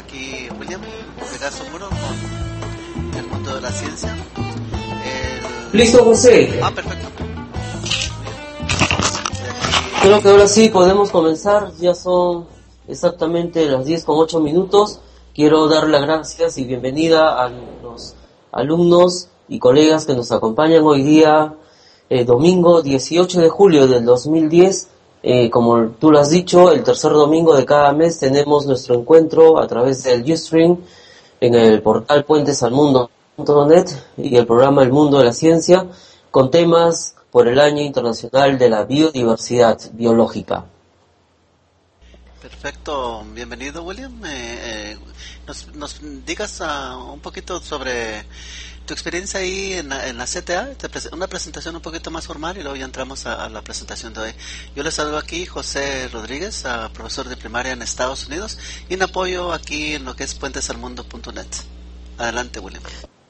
aquí William Pegaso Muro con el mundo de la ciencia. Listo, José. Perfecto. Creo que ahora sí podemos comenzar. Ya son exactamente las 10:08. Quiero dar las gracias y bienvenida a los alumnos y colegas que nos acompañan hoy día, domingo 18 de julio del 2010. Como tú lo has dicho, el tercer domingo de cada mes tenemos nuestro encuentro a través del Ustream en el portal puentesalmundo.net y el programa El Mundo de la Ciencia, con temas por el Año Internacional de la Biodiversidad Biológica. Perfecto, bienvenido William. Nos digas un poquito sobre tu experiencia ahí en la CTA, una presentación un poquito más formal y luego ya entramos a la presentación de hoy. Yo les saludo aquí José Rodríguez, profesor de primaria en Estados Unidos y en apoyo aquí en lo que es puentesalmundo.net. Adelante, William.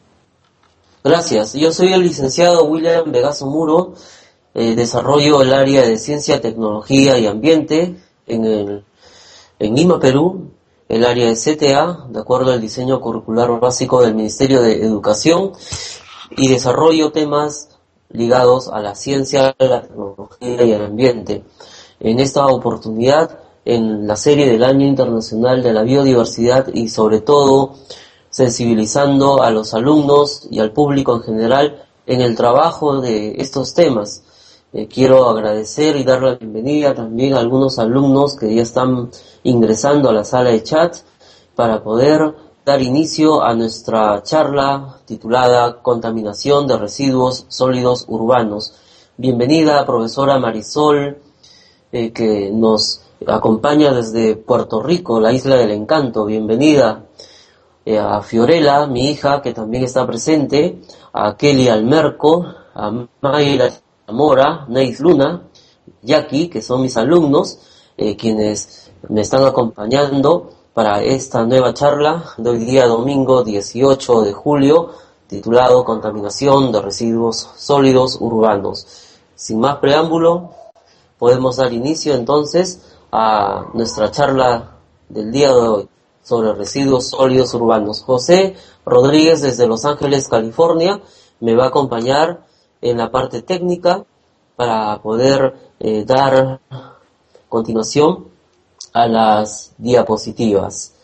Gracias. Yo soy el licenciado William Pegaso Muro. Desarrollo el área de Ciencia, Tecnología y Ambiente en Lima, Perú, el área de CTA, de acuerdo al diseño curricular básico del Ministerio de Educación, y desarrollo temas ligados a la ciencia, la tecnología y el ambiente. En esta oportunidad, en la serie del Año Internacional de la Biodiversidad y sobre todo sensibilizando a los alumnos y al público en general en el trabajo de estos temas. Quiero agradecer y dar la bienvenida también a algunos alumnos que ya están ingresando a la sala de chat para poder dar inicio a nuestra charla titulada Contaminación de residuos sólidos urbanos. Bienvenida, profesora Marisol, que nos acompaña desde Puerto Rico, la Isla del Encanto. Bienvenida. A Fiorella, mi hija, que también está presente, a Kelly Almerco, a Mayra Mora, Neis Luna, Jackie, que son mis alumnos, quienes me están acompañando para esta nueva charla de hoy día domingo 18 de julio, titulado Contaminación de residuos sólidos urbanos. Sin más preámbulo, podemos dar inicio entonces a nuestra charla del día de hoy sobre residuos sólidos urbanos. José Rodríguez desde Los Ángeles, California, me va a acompañar en la parte técnica para poder dar continuación a las diapositivas.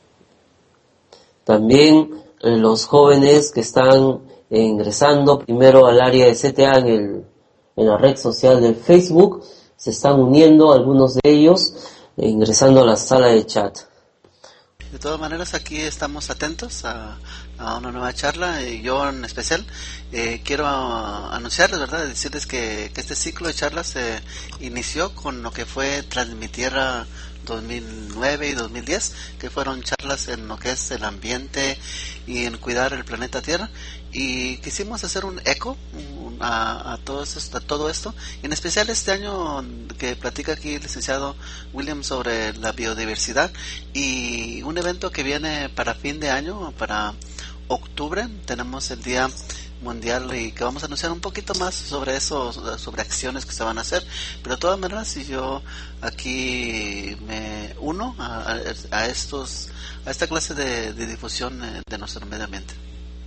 También los jóvenes que están ingresando primero al área de CTA en la red social del Facebook, se están uniendo algunos de ellos ingresando a la sala de chat. De todas maneras, aquí estamos atentos a una nueva charla y yo en especial quiero anunciarles, ¿verdad? Decirles que este ciclo de charlas se inició con lo que fue Transmitierra 2009 y 2010, que fueron charlas en lo que es el ambiente y en cuidar el planeta Tierra, y quisimos hacer un eco a todo esto, y en especial este año que platica aquí el licenciado William sobre la biodiversidad, y un evento que viene para fin de año, para octubre, tenemos el Día Mundial y que vamos a anunciar un poquito más sobre eso, sobre acciones que se van a hacer. Pero de todas maneras, si yo aquí me uno a esta clase de difusión de nuestro medio ambiente.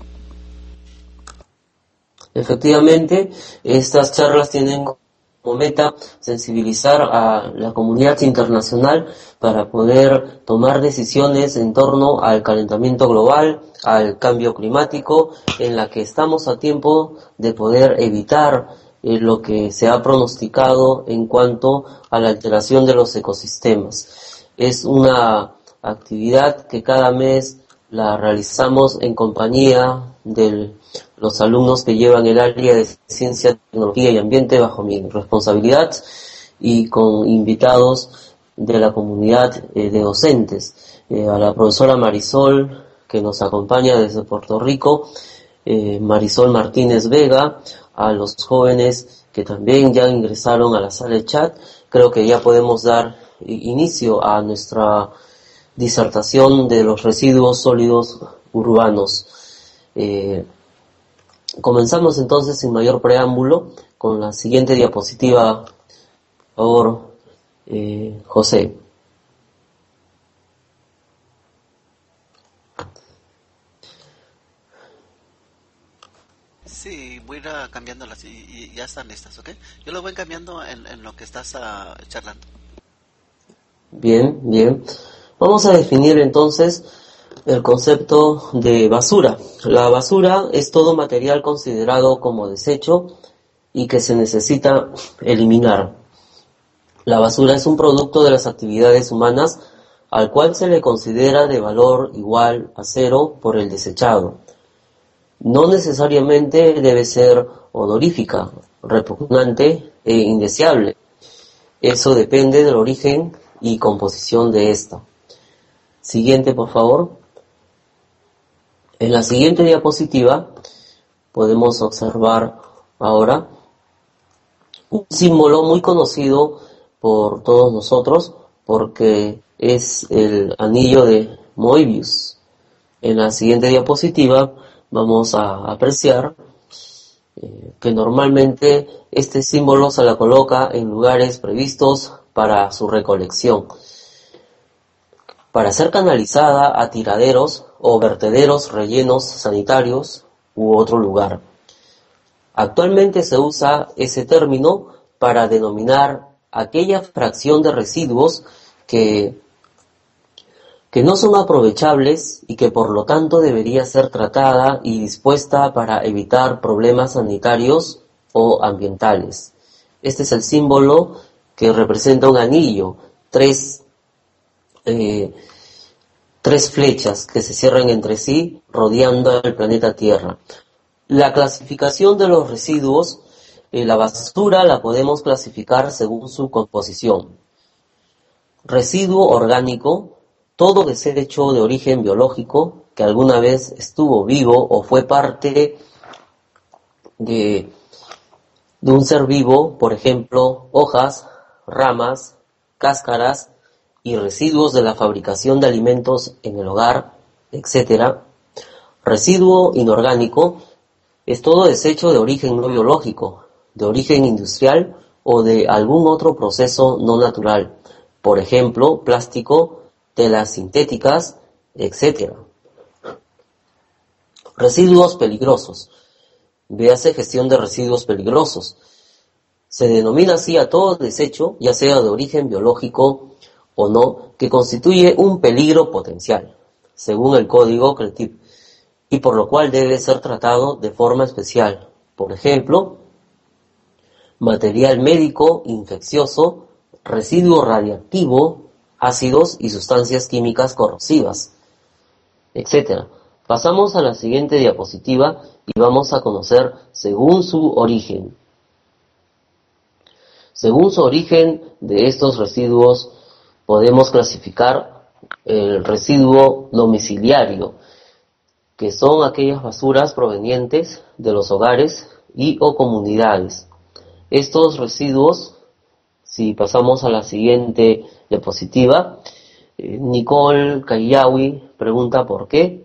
Efectivamente, estas charlas tienen como meta sensibilizar a la comunidad internacional para poder tomar decisiones en torno al calentamiento global, al cambio climático, en la que estamos a tiempo de poder evitar lo que se ha pronosticado en cuanto a la alteración de los ecosistemas. Es una actividad que cada mes la realizamos en compañía de los alumnos que llevan el área de Ciencia, Tecnología y Ambiente bajo mi responsabilidad y con invitados de la comunidad de docentes. A la profesora Marisol, que nos acompaña desde Puerto Rico, Marisol Martínez Vega, a los jóvenes que también ya ingresaron a la sala de chat. Creo que ya podemos dar inicio a nuestra disertación de los residuos sólidos urbanos. Comenzamos entonces sin mayor preámbulo con la siguiente diapositiva, por favor, José. Sí, voy a ir cambiándolas y ya están listas, ¿ok? Yo lo voy cambiando en lo que estás charlando. Bien, bien. Vamos a definir entonces el concepto de basura. La basura es todo material considerado como desecho y que se necesita eliminar. La basura es un producto de las actividades humanas al cual se le considera de valor igual a cero por el desechado. No necesariamente debe ser odorífica, repugnante e indeseable. Eso depende del origen y composición de esta. Siguiente, por favor. En la siguiente diapositiva podemos observar ahora un símbolo muy conocido por todos nosotros porque es el anillo de Moebius. En la siguiente diapositiva vamos a apreciar que normalmente este símbolo se la coloca en lugares previstos para su recolección, para ser canalizada a tiraderos o vertederos rellenos sanitarios u otro lugar. Actualmente se usa ese término para denominar aquella fracción de residuos que no son aprovechables y que por lo tanto debería ser tratada y dispuesta para evitar problemas sanitarios o ambientales. Este es el símbolo que representa un anillo, tres flechas que se cierran entre sí rodeando el planeta Tierra. La clasificación de los residuos, la basura la podemos clasificar según su composición. Residuo orgánico, todo desecho de origen biológico que alguna vez estuvo vivo o fue parte de un ser vivo, por ejemplo, hojas, ramas, cáscaras y residuos de la fabricación de alimentos en el hogar, etc. Residuo inorgánico es todo desecho de origen no biológico, de origen industrial o de algún otro proceso no natural, por ejemplo, plástico, telas sintéticas, etc. Residuos peligrosos. Véase gestión de residuos peligrosos. Se denomina así a todo desecho, ya sea de origen biológico o no, que constituye un peligro potencial, según el código CRETIP, y por lo cual debe ser tratado de forma especial. Por ejemplo, material médico infeccioso, residuo radiactivo, ácidos y sustancias químicas corrosivas, etc. Pasamos a la siguiente diapositiva y vamos a conocer según su origen. Según su origen de estos residuos podemos clasificar el residuo domiciliario, que son aquellas basuras provenientes de los hogares y o comunidades. Estos residuos, si pasamos a la siguiente diapositiva, Nicole Kayawi pregunta por qué.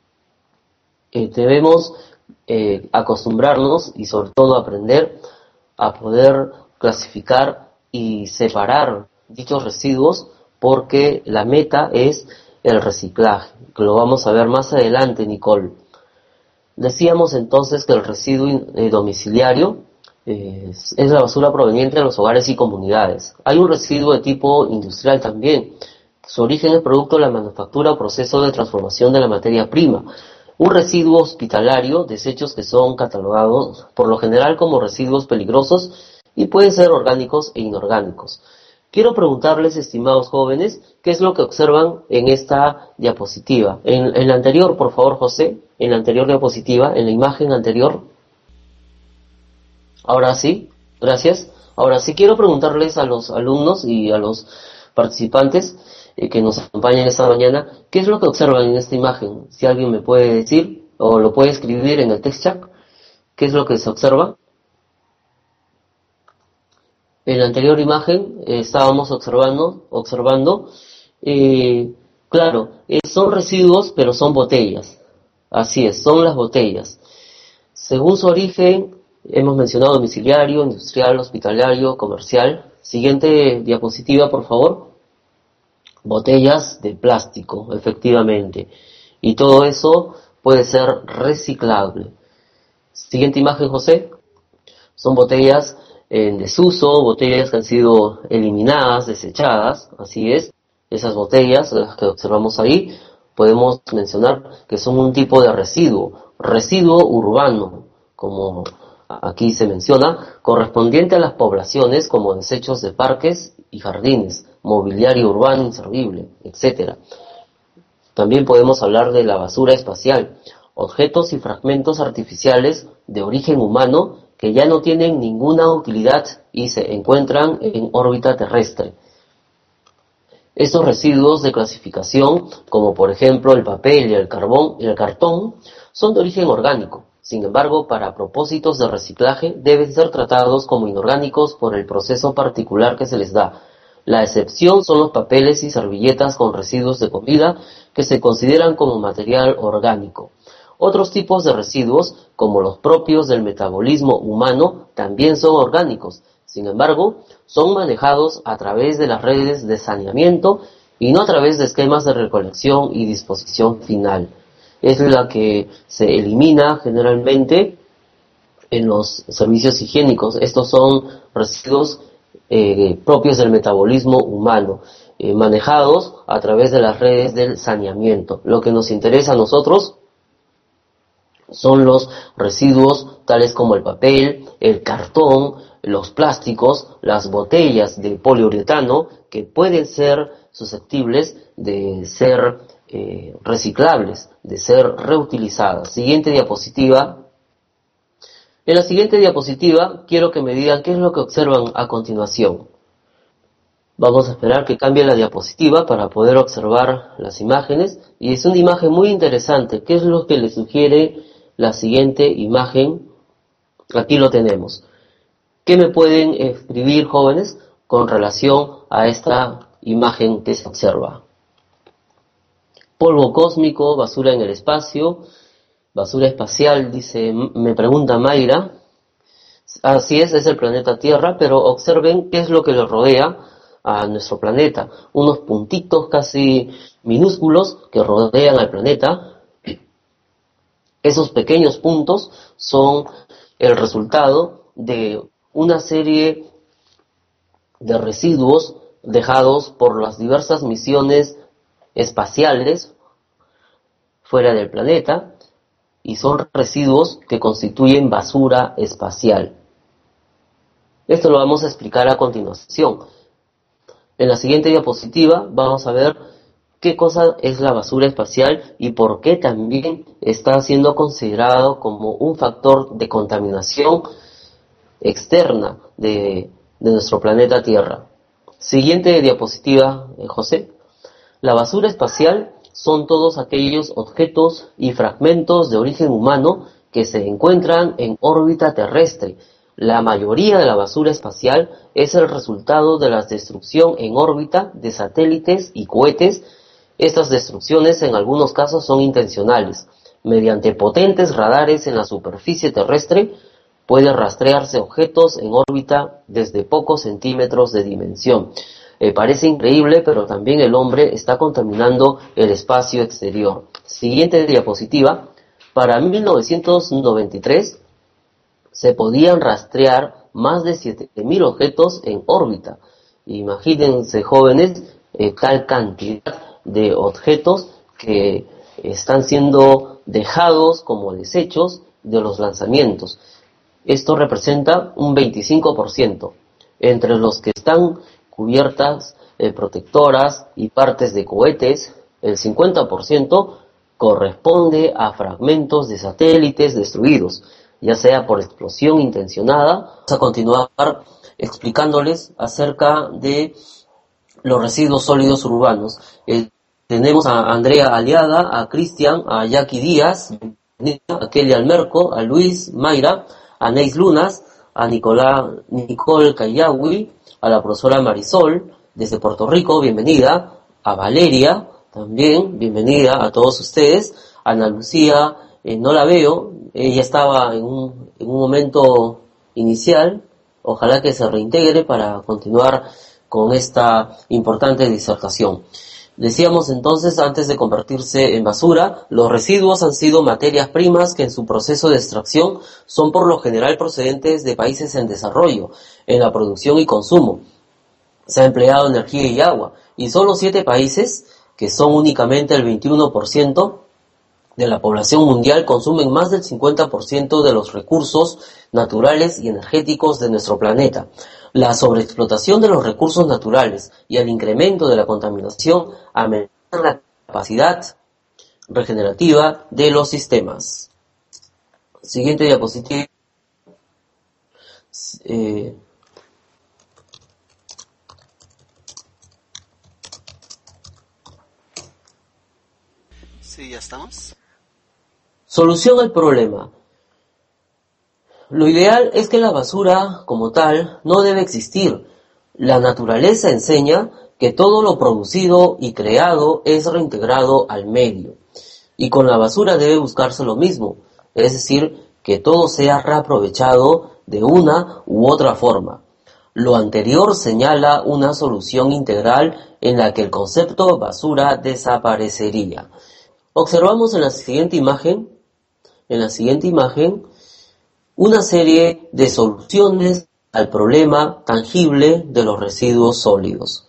Debemos acostumbrarnos y sobre todo aprender a poder clasificar y separar dichos residuos porque la meta es el reciclaje, que lo vamos a ver más adelante, Nicole. Decíamos entonces que el residuo domiciliario es la basura proveniente de los hogares y comunidades. Hay un residuo de tipo industrial también. Su origen es producto de la manufactura o proceso de transformación de la materia prima. Un residuo hospitalario, desechos que son catalogados por lo general como residuos peligrosos y pueden ser orgánicos e inorgánicos. Quiero preguntarles, estimados jóvenes, ¿qué es lo que observan en esta diapositiva? En la anterior, por favor, José, en la anterior diapositiva, en la imagen anterior. Ahora sí, gracias. Ahora sí quiero preguntarles a los alumnos y a los participantes que nos acompañan esta mañana, ¿qué es lo que observan en esta imagen? Si alguien me puede decir o lo puede escribir en el text chat, ¿qué es lo que se observa? En la anterior imagen estábamos observando, claro, son residuos, pero son botellas. Así es, son las botellas. Según su origen, hemos mencionado domiciliario, industrial, hospitalario, comercial. Siguiente diapositiva, por favor. Botellas de plástico, efectivamente. Y todo eso puede ser reciclable. Siguiente imagen, José. Son botellas en desuso, botellas que han sido eliminadas, desechadas, así es. Esas botellas, las que observamos ahí, podemos mencionar que son un tipo de residuo urbano, como aquí se menciona, correspondiente a las poblaciones como desechos de parques y jardines, mobiliario urbano inservible, etcétera. También podemos hablar de la basura espacial, objetos y fragmentos artificiales de origen humano que ya no tienen ninguna utilidad y se encuentran en órbita terrestre. Estos residuos de clasificación, como por ejemplo el papel y el carbón y el cartón, son de origen orgánico. Sin embargo, para propósitos de reciclaje deben ser tratados como inorgánicos por el proceso particular que se les da. La excepción son los papeles y servilletas con residuos de comida que se consideran como material orgánico. Otros tipos de residuos, como los propios del metabolismo humano, también son orgánicos. Sin embargo, son manejados a través de las redes de saneamiento y no a través de esquemas de recolección y disposición final. Es la que se elimina generalmente en los servicios higiénicos. Estos son residuos propios del metabolismo humano, manejados a través de las redes del saneamiento. Lo que nos interesa a nosotros son los residuos tales como el papel, el cartón, los plásticos, las botellas de poliuretano que pueden ser susceptibles de ser reciclables, de ser reutilizadas. Siguiente diapositiva. En la siguiente diapositiva quiero que me digan qué es lo que observan a continuación. Vamos a esperar que cambie la diapositiva para poder observar las imágenes. Y es una imagen muy interesante. ¿Qué es lo que le sugiere la siguiente imagen? Aquí lo tenemos. ¿Qué me pueden escribir, jóvenes, con relación a esta imagen que se observa? Polvo cósmico, basura en el espacio, basura espacial, dice, me pregunta Mayra. Así es el planeta Tierra, pero observen qué es lo que le rodea a nuestro planeta. Unos puntitos casi minúsculos que rodean al planeta. Esos pequeños puntos son el resultado de una serie de residuos dejados por las diversas misiones espaciales fuera del planeta, y son residuos que constituyen basura espacial. Esto lo vamos a explicar a continuación. En la siguiente diapositiva vamos a ver qué cosa es la basura espacial y por qué también está siendo considerado como un factor de contaminación externa de nuestro planeta Tierra. Siguiente diapositiva, José. La basura espacial son todos aquellos objetos y fragmentos de origen humano que se encuentran en órbita terrestre. La mayoría de la basura espacial es el resultado de la destrucción en órbita de satélites y cohetes. Estas destrucciones en algunos casos son intencionales. Mediante potentes radares en la superficie terrestre puede rastrearse objetos en órbita desde pocos centímetros de dimensión. Parece increíble, pero también el hombre está contaminando el espacio exterior. Siguiente diapositiva. Para 1993 se podían rastrear más de 7.000 objetos en órbita. Imagínense, jóvenes, tal cantidad de objetos que están siendo dejados como desechos de los lanzamientos. Esto representa un 25%. Entre los que están cubiertas protectoras y partes de cohetes, el 50% corresponde a fragmentos de satélites destruidos, ya sea por explosión intencionada. Vamos a continuar explicándoles acerca de los residuos sólidos urbanos. Tenemos a Andrea Aliaga, a Cristian, a Jackie Díaz, a Kelly Almerco, a Luis Mayra, a Neis Lunas, a Nicole Cayahui, a la profesora Marisol, desde Puerto Rico, bienvenida, a Valeria, también, bienvenida a todos ustedes, a Ana Lucía, no la veo, ella estaba en un momento inicial, ojalá que se reintegre para continuar con esta importante disertación. Decíamos entonces, antes de convertirse en basura, los residuos han sido materias primas que en su proceso de extracción son por lo general procedentes de países en desarrollo, en la producción y consumo. Se ha empleado energía y agua, y solo 7 países, que son únicamente el 21% de la población mundial, consumen más del 50% de los recursos naturales y energéticos de nuestro planeta. La sobreexplotación de los recursos naturales y el incremento de la contaminación amenazan la capacidad regenerativa de los sistemas. Siguiente diapositiva. Sí, ya estamos. Solución al problema. Lo ideal es que la basura, como tal, no debe existir. La naturaleza enseña que todo lo producido y creado es reintegrado al medio. Y con la basura debe buscarse lo mismo, es decir, que todo sea reaprovechado de una u otra forma. Lo anterior señala una solución integral en la que el concepto basura desaparecería. Observamos en la siguiente imagen, una serie de soluciones al problema tangible de los residuos sólidos.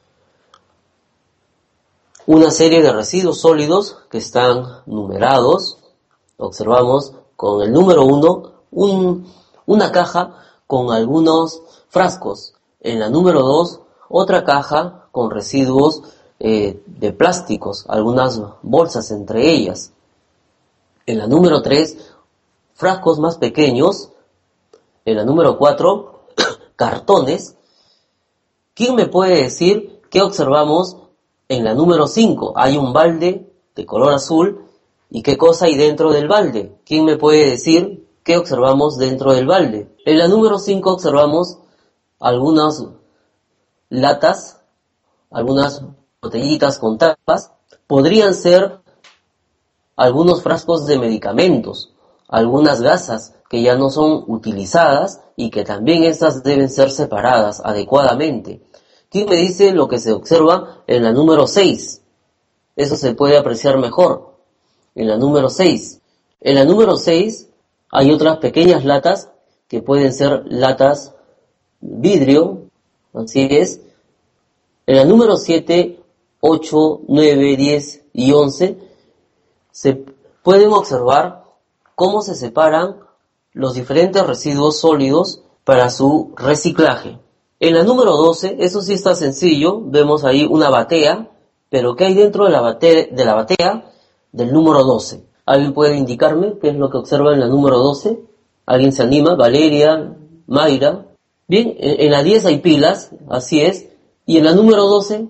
Una serie de residuos sólidos que están numerados. Observamos con el número 1 una caja con algunos frascos. En la número 2 otra caja con residuos de plásticos, algunas bolsas entre ellas. En la número 3 frascos más pequeños. En la número 4, cartones. ¿Quién me puede decir qué observamos en la número 5? Hay un balde de color azul. ¿Y qué cosa hay dentro del balde? ¿Quién me puede decir qué observamos dentro del balde? En la número 5 observamos algunas latas, algunas botellitas con tapas. Podrían ser algunos frascos de medicamentos, algunas gasas que ya no son utilizadas y que también estas deben ser separadas adecuadamente. ¿Quién me dice lo que se observa en la número 6? Eso se puede apreciar mejor. En la número 6. En la número 6 hay otras pequeñas latas que pueden ser latas vidrio, así es. En la número 7, 8, 9, 10 y 11 se pueden observar cómo se separan los diferentes residuos sólidos para su reciclaje. En la número 12, eso sí está sencillo, vemos ahí una batea, pero ¿qué hay dentro de la batea del número 12? ¿Alguien puede indicarme qué es lo que observa en la número 12? ¿Alguien se anima? Valeria, Mayra. Bien, en la 10 hay pilas, así es, y en la número 12,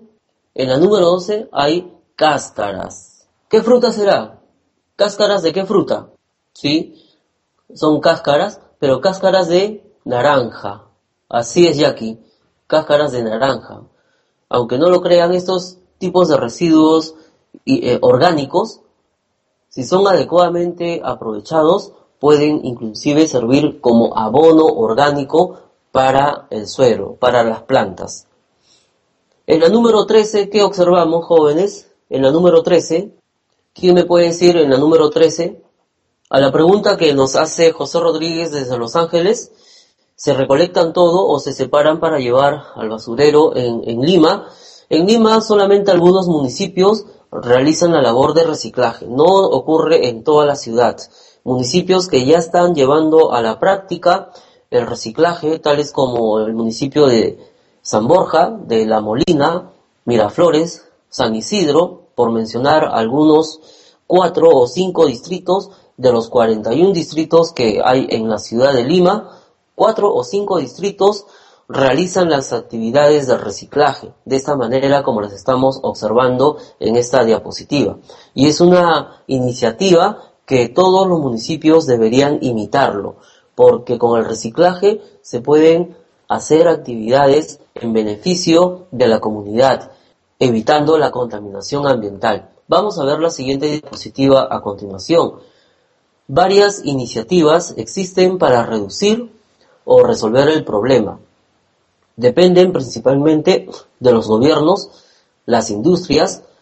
hay cáscaras. ¿Qué fruta será? ¿Cáscaras de qué fruta? ¿Sí? Son cáscaras, pero cáscaras de naranja. Así es, Jackie, cáscaras de naranja. Aunque no lo crean, estos tipos de residuos orgánicos, si son adecuadamente aprovechados, pueden inclusive servir como abono orgánico para el suelo, para las plantas. En la número 13, ¿qué observamos, jóvenes? En la número 13, ¿quién me puede decir en la número 13? A la pregunta que nos hace José Rodríguez desde Los Ángeles, ¿se recolectan todo o se separan para llevar al basurero en Lima? En Lima solamente algunos municipios realizan la labor de reciclaje, no ocurre en toda la ciudad. Municipios que ya están llevando a la práctica el reciclaje, tales como el municipio de San Borja, de La Molina, Miraflores, San Isidro, por mencionar algunos 4 o 5 distritos de los 41 distritos que hay en la ciudad de Lima. 4 o 5 distritos realizan las actividades de reciclaje, de esta manera como las estamos observando en esta diapositiva. Y es una iniciativa que todos los municipios deberían imitarlo, porque con el reciclaje se pueden hacer actividades en beneficio de la comunidad, evitando la contaminación ambiental. Vamos a ver la siguiente diapositiva a continuación. Varias iniciativas existen para reducir o resolver el problema. Dependen principalmente de los gobiernos, las industrias,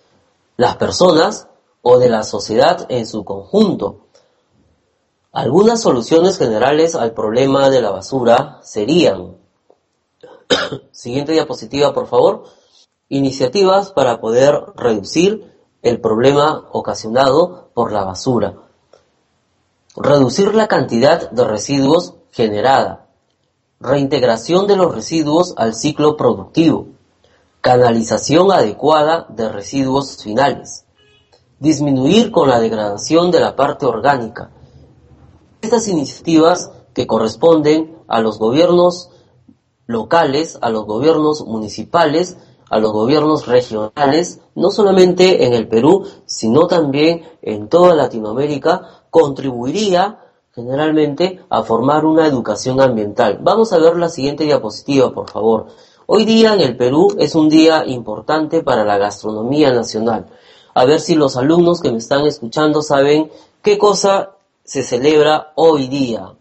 las personas o de la sociedad en su conjunto. Algunas soluciones generales al problema de la basura serían, siguiente diapositiva por favor, iniciativas para poder reducir el problema ocasionado por la basura. Reducir la cantidad de residuos generada. Reintegración de los residuos al ciclo productivo. Canalización adecuada de residuos finales. Disminuir con la degradación de la parte orgánica. Estas iniciativas que corresponden a los gobiernos locales, a los gobiernos municipales, a los gobiernos regionales, no solamente en el Perú, sino también en toda Latinoamérica, contribuiría generalmente a formar una educación ambiental. Vamos a ver la siguiente diapositiva, por favor. Hoy día en el Perú es un día importante para la gastronomía nacional. A ver si los alumnos que me están escuchando saben qué cosa se celebra hoy día,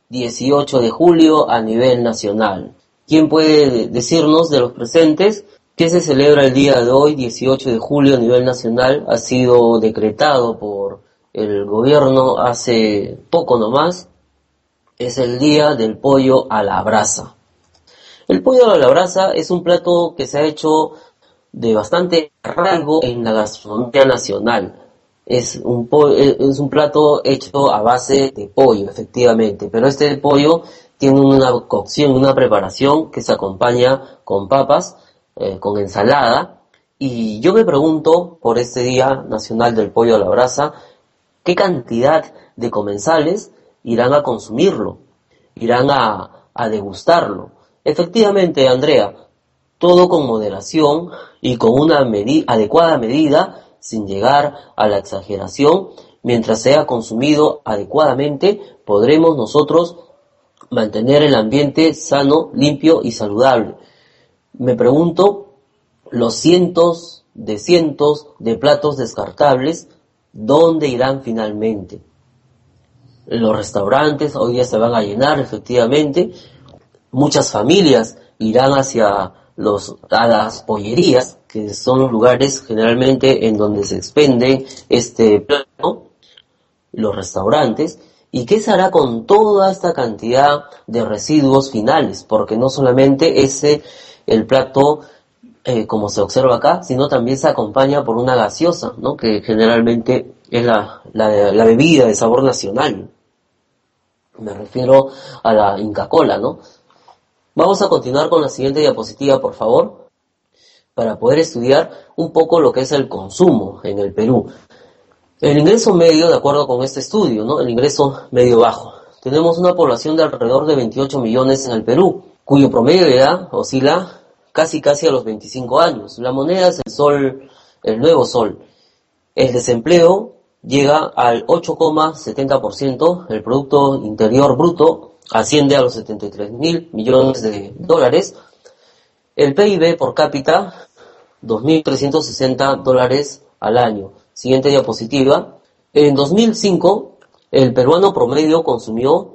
18 de julio a nivel nacional. ¿Quién puede decirnos de los presentes qué se celebra el día de hoy, 18 de julio a nivel nacional? Ha sido decretado por el gobierno hace poco nomás. Es el día del pollo a la brasa. El pollo a la brasa es un plato que se ha hecho de bastante arraigo en la gastronomía nacional. Es un plato hecho a base de pollo, efectivamente, pero este pollo tiene una cocción, una preparación que se acompaña con papas, con ensalada, y yo me pregunto, por este Día Nacional del Pollo a la Brasa, ¿qué cantidad de comensales irán a consumirlo? ¿Irán a degustarlo? Efectivamente, Andrea, todo con moderación y con una adecuada medida, sin llegar a la exageración. Mientras sea consumido adecuadamente, podremos nosotros mantener el ambiente sano, limpio y saludable. Me pregunto, los cientos de platos descartables, ¿dónde irán finalmente? Los restaurantes hoy día se van a llenar, efectivamente. Muchas familias irán hacia a las pollerías, que son los lugares generalmente en donde se expenden este plato, los restaurantes. ¿Y qué se hará con toda esta cantidad de residuos finales? Porque no solamente el plato, como se observa acá, sino también se acompaña por una gaseosa, ¿no? Que generalmente es la bebida de sabor nacional. Me refiero a la Inca Kola, ¿no? Vamos a continuar con la siguiente diapositiva, por favor, para poder estudiar un poco lo que es el consumo en el Perú. El ingreso medio, de acuerdo con este estudio, ¿no? El ingreso medio bajo. Tenemos una población de alrededor de 28 millones en el Perú, cuyo promedio de edad oscila casi a los 25 años. La moneda es el sol, el nuevo sol. El desempleo llega al 8,70%, el Producto Interior Bruto asciende a los 73.000 millones de dólares. El PIB por cápita, $2.360 al año. Siguiente diapositiva. En 2005, el peruano promedio consumió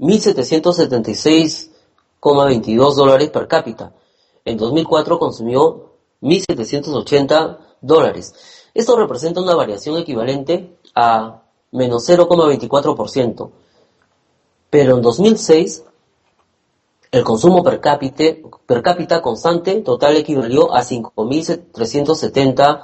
$1.776,22 per cápita. En 2004 consumió $1.780. Esto representa una variación equivalente a menos 0,24%. Pero en 2006, el consumo per cápita constante total equivalió a 5.370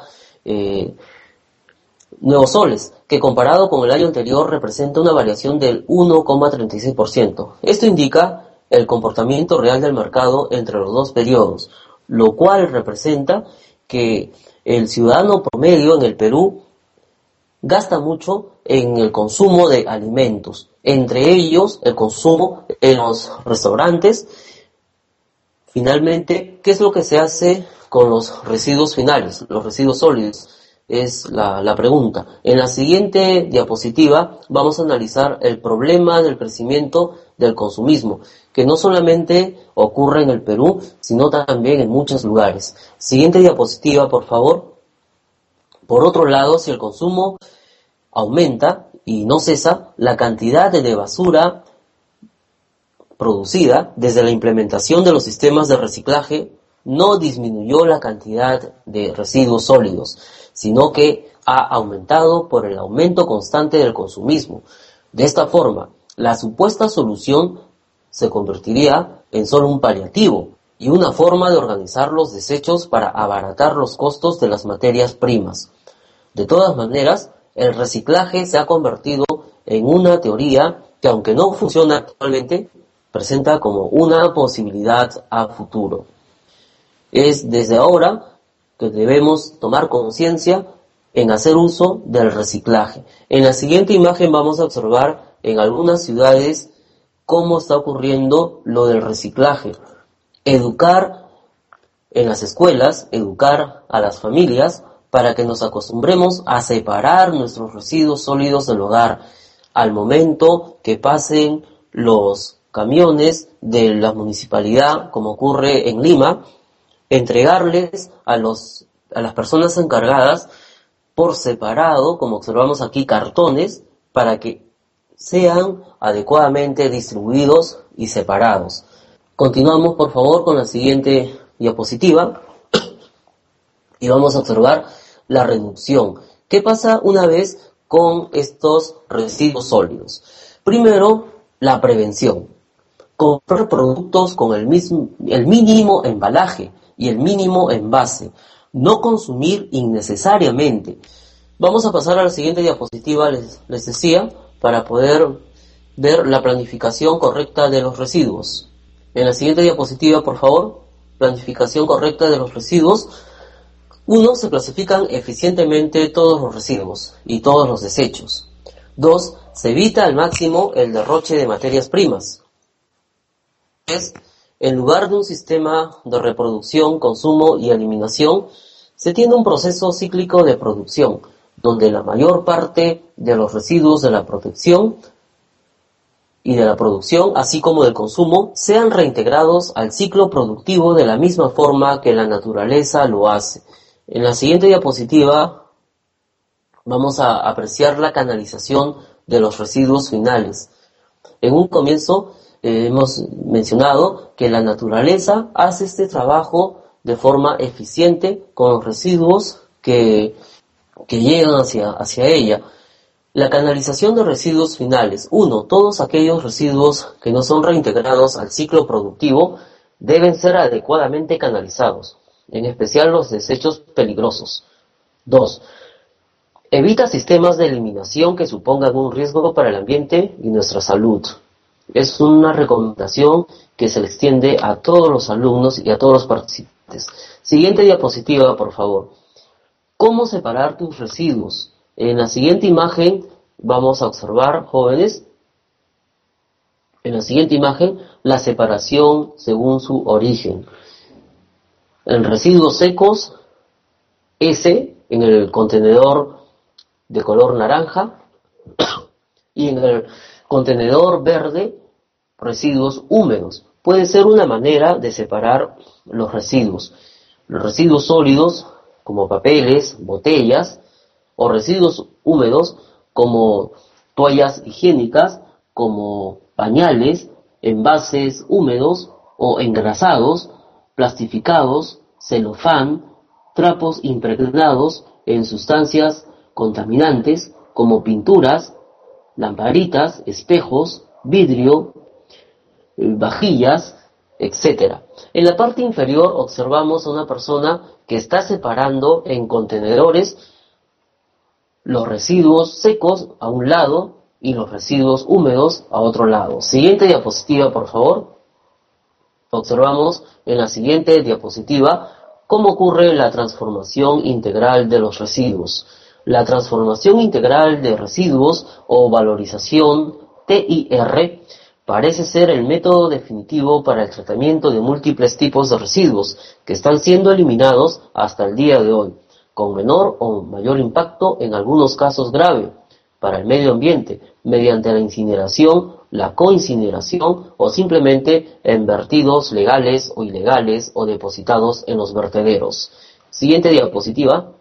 nuevos soles, que comparado con el año anterior representa una variación del 1,36%. Esto indica el comportamiento real del mercado entre los dos periodos, lo cual representa que el ciudadano promedio en el Perú gasta mucho en el consumo de alimentos, entre ellos el consumo en los restaurantes. Finalmente, ¿qué es lo que se hace con los residuos finales, los residuos sólidos? Es la pregunta. En la siguiente diapositiva vamos a analizar el problema del crecimiento del consumismo, que no solamente ocurre en el Perú, sino también en muchos lugares. Siguiente diapositiva, por favor. Por otro lado, si el consumo aumenta y no cesa, la cantidad de basura producida desde la implementación de los sistemas de reciclaje no disminuyó la cantidad de residuos sólidos, sino que ha aumentado por el aumento constante del consumismo. De esta forma, la supuesta solución se convertiría en solo un paliativo y una forma de organizar los desechos para abaratar los costos de las materias primas. De todas maneras, el reciclaje se ha convertido en una teoría que, aunque no funciona actualmente, presenta como una posibilidad a futuro. Es desde ahora que debemos tomar conciencia en hacer uso del reciclaje. En la siguiente imagen vamos a observar en algunas ciudades cómo está ocurriendo lo del reciclaje. Educar en las escuelas, educar a las familias para que nos acostumbremos a separar nuestros residuos sólidos del hogar al momento que pasen los camiones de la municipalidad, como ocurre en Lima, entregarles a las personas encargadas por separado, como observamos aquí, cartones para que sean adecuadamente distribuidos y separados. Continuamos, por favor, con la siguiente diapositiva y vamos a observar la reducción. ¿Qué pasa una vez con estos residuos sólidos? Primero, la prevención. Comprar productos con el mínimo embalaje y el mínimo envase. No consumir innecesariamente. Vamos a pasar a la siguiente diapositiva, les decía, para poder ver la planificación correcta de los residuos. En la siguiente diapositiva, por favor, planificación correcta de los residuos. 1. Se clasifican eficientemente todos los residuos y todos los desechos. 2. Se evita al máximo el derroche de materias primas. 3. En lugar de un sistema de reproducción, consumo y eliminación, se tiene un proceso cíclico de producción, donde la mayor parte de los residuos de la protección y de la producción, así como del consumo, sean reintegrados al ciclo productivo de la misma forma que la naturaleza lo hace. En la siguiente diapositiva vamos a apreciar la canalización de los residuos finales. En un comienzo hemos mencionado que la naturaleza hace este trabajo de forma eficiente con los residuos que llegan hacia ella. La canalización de residuos finales. 1. Todos aquellos residuos que no son reintegrados al ciclo productivo deben ser adecuadamente canalizados, en especial los desechos peligrosos. 2. Evita sistemas de eliminación que supongan un riesgo para el ambiente y nuestra salud. Es una recomendación que se le extiende a todos los alumnos y a todos los participantes. Siguiente diapositiva, por favor. ¿Cómo separar tus residuos? En la siguiente imagen vamos a observar, jóvenes, en la siguiente imagen, la separación según su origen. En residuos secos, S, en el contenedor de color naranja, y en el contenedor verde, residuos húmedos. Puede ser una manera de separar los residuos. Los residuos sólidos, como papeles, botellas, o residuos húmedos, como toallas higiénicas, como pañales, envases húmedos o engrasados, plastificados, celofán, trapos impregnados en sustancias contaminantes, como pinturas, lamparitas, espejos, vidrio, vajillas, etc. En la parte inferior observamos a una persona que está separando en contenedores los residuos secos a un lado y los residuos húmedos a otro lado. Siguiente diapositiva, por favor. Observamos en la siguiente diapositiva cómo ocurre la transformación integral de los residuos. La transformación integral de residuos o valorización TIR parece ser el método definitivo para el tratamiento de múltiples tipos de residuos que están siendo eliminados hasta el día de hoy, con menor o mayor impacto, en algunos casos grave, para el medio ambiente, mediante la incineración, la coincineración o simplemente en vertidos legales o ilegales o depositados en los vertederos. Siguiente diapositiva.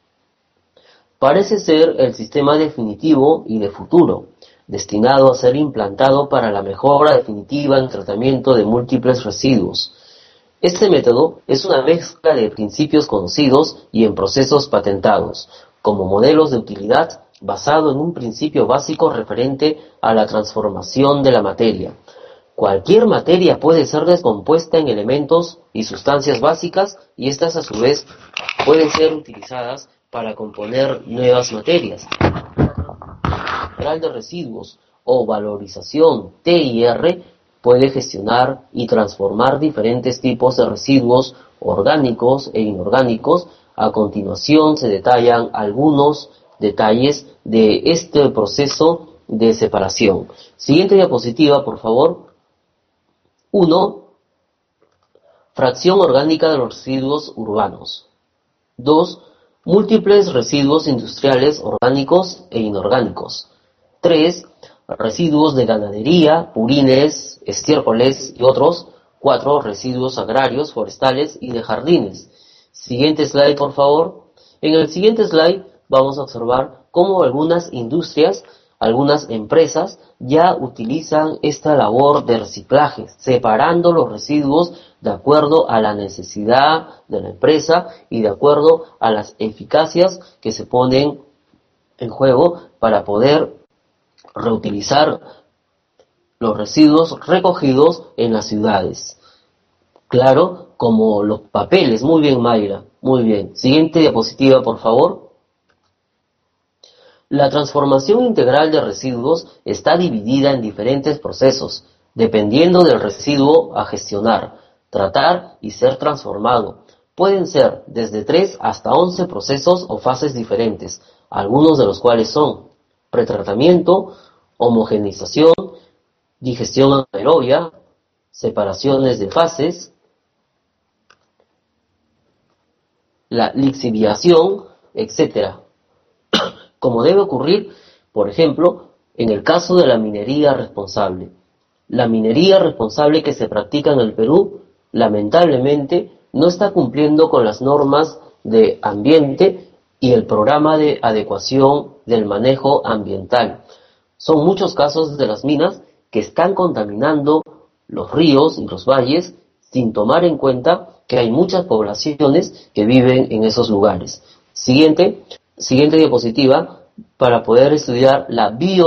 Parece ser el sistema definitivo y de futuro, destinado a ser implantado para la mejora definitiva en tratamiento de múltiples residuos. Este método es una mezcla de principios conocidos y en procesos patentados, como modelos de utilidad basado en un principio básico referente a la transformación de la materia. Cualquier materia puede ser descompuesta en elementos y sustancias básicas y estas a su vez pueden ser utilizadas para componer nuevas materias. Integral de residuos o valorización TIR puede gestionar y transformar diferentes tipos de residuos orgánicos e inorgánicos. A continuación se detallan algunos detalles de este proceso de separación. Siguiente diapositiva, por favor. 1. Fracción orgánica de los residuos urbanos. 2. Múltiples residuos industriales orgánicos e inorgánicos. 3. Residuos de ganadería, purines, estiércoles y otros. 4. Residuos agrarios, forestales y de jardines. Siguiente slide, por favor. En el siguiente slide vamos a observar cómo algunas industrias, algunas empresas ya utilizan esta labor de reciclaje, separando los residuos de acuerdo a la necesidad de la empresa y de acuerdo a las eficacias que se ponen en juego para poder reutilizar los residuos recogidos en las ciudades. Claro, como los papeles. Muy bien, Mayra. Muy bien. Siguiente diapositiva, por favor. La transformación integral de residuos está dividida en diferentes procesos, dependiendo del residuo a gestionar, tratar y ser transformado. Pueden ser desde 3 hasta 11 procesos o fases diferentes, algunos de los cuales son pretratamiento, homogeneización, digestión anaerobia, separaciones de fases, la lixiviación, etc. Como debe ocurrir, por ejemplo, en el caso de la minería responsable. La minería responsable que se practica en el Perú, lamentablemente, no está cumpliendo con las normas de ambiente y el programa de adecuación del manejo ambiental. Son muchos casos de las minas que están contaminando los ríos y los valles sin tomar en cuenta que hay muchas poblaciones que viven en esos lugares. Siguiente diapositiva para poder estudiar la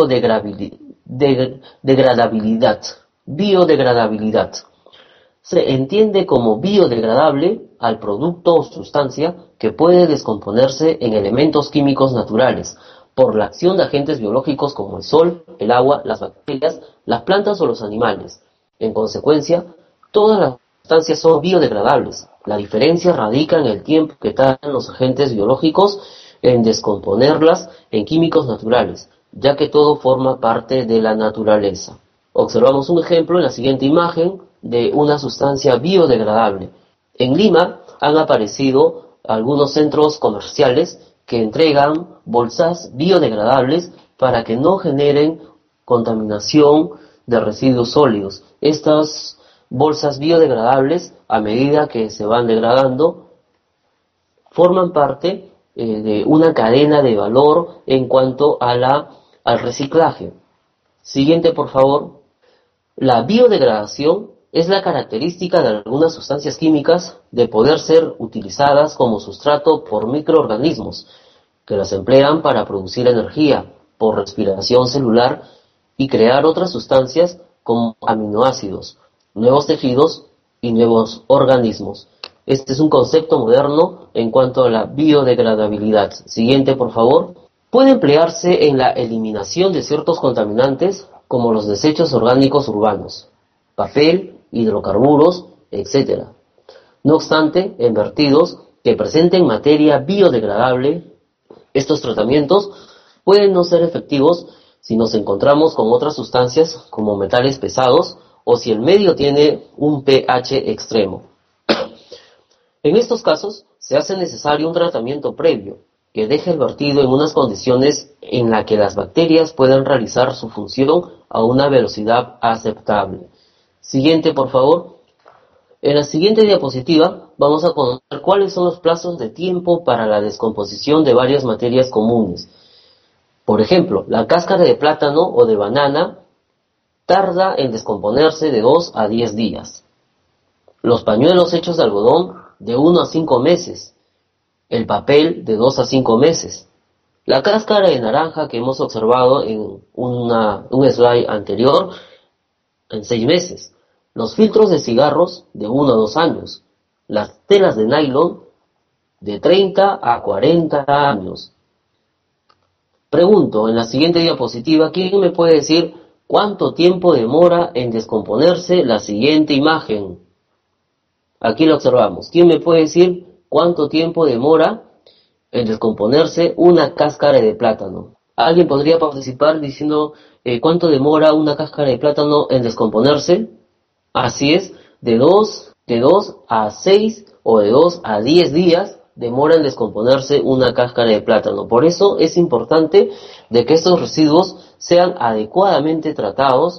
biodegradabilidad. Biodegradabilidad. Se entiende como biodegradable al producto o sustancia que puede descomponerse en elementos químicos naturales por la acción de agentes biológicos como el sol, el agua, las bacterias, las plantas o los animales. En consecuencia, todas las sustancias son biodegradables. La diferencia radica en el tiempo que tardan los agentes biológicos en descomponerlas en químicos naturales, ya que todo forma parte de la naturaleza. Observamos un ejemplo en la siguiente imagen de una sustancia biodegradable. En Lima han aparecido algunos centros comerciales que entregan bolsas biodegradables para que no generen contaminación de residuos sólidos. Estas bolsas biodegradables, a medida que se van degradando, forman parte de una cadena de valor en cuanto a al reciclaje. Siguiente, por favor. La biodegradación es la característica de algunas sustancias químicas de poder ser utilizadas como sustrato por microorganismos que las emplean para producir energía por respiración celular y crear otras sustancias como aminoácidos, nuevos tejidos y nuevos organismos. Este es un concepto moderno en cuanto a la biodegradabilidad. Siguiente, por favor. Puede emplearse en la eliminación de ciertos contaminantes como los desechos orgánicos urbanos, papel, hidrocarburos, etc. No obstante, en vertidos que presenten materia biodegradable, estos tratamientos pueden no ser efectivos si nos encontramos con otras sustancias como metales pesados o si el medio tiene un pH extremo. En estos casos, se hace necesario un tratamiento previo que deje el vertido en unas condiciones en las que las bacterias puedan realizar su función a una velocidad aceptable. Siguiente, por favor. En la siguiente diapositiva vamos a conocer cuáles son los plazos de tiempo para la descomposición de varias materias comunes. Por ejemplo, la cáscara de plátano o de banana tarda en descomponerse de 2 a 10 días. Los pañuelos hechos de algodón de 1 a 5 meses, el papel de 2 a 5 meses, la cáscara de naranja que hemos observado en un slide anterior en 6 meses, los filtros de cigarros de 1 a 2 años, las telas de nylon de 30 a 40 años. Pregunto en la siguiente diapositiva, ¿quién me puede decir cuánto tiempo demora en descomponerse la siguiente imagen? Aquí lo observamos. ¿Quién me puede decir cuánto tiempo demora en descomponerse una cáscara de plátano? ¿Alguien podría participar diciendo cuánto demora una cáscara de plátano en descomponerse? Así es, de 2 a 6 o de 2 a 10 días demora en descomponerse una cáscara de plátano. Por eso es importante de que estos residuos sean adecuadamente tratados,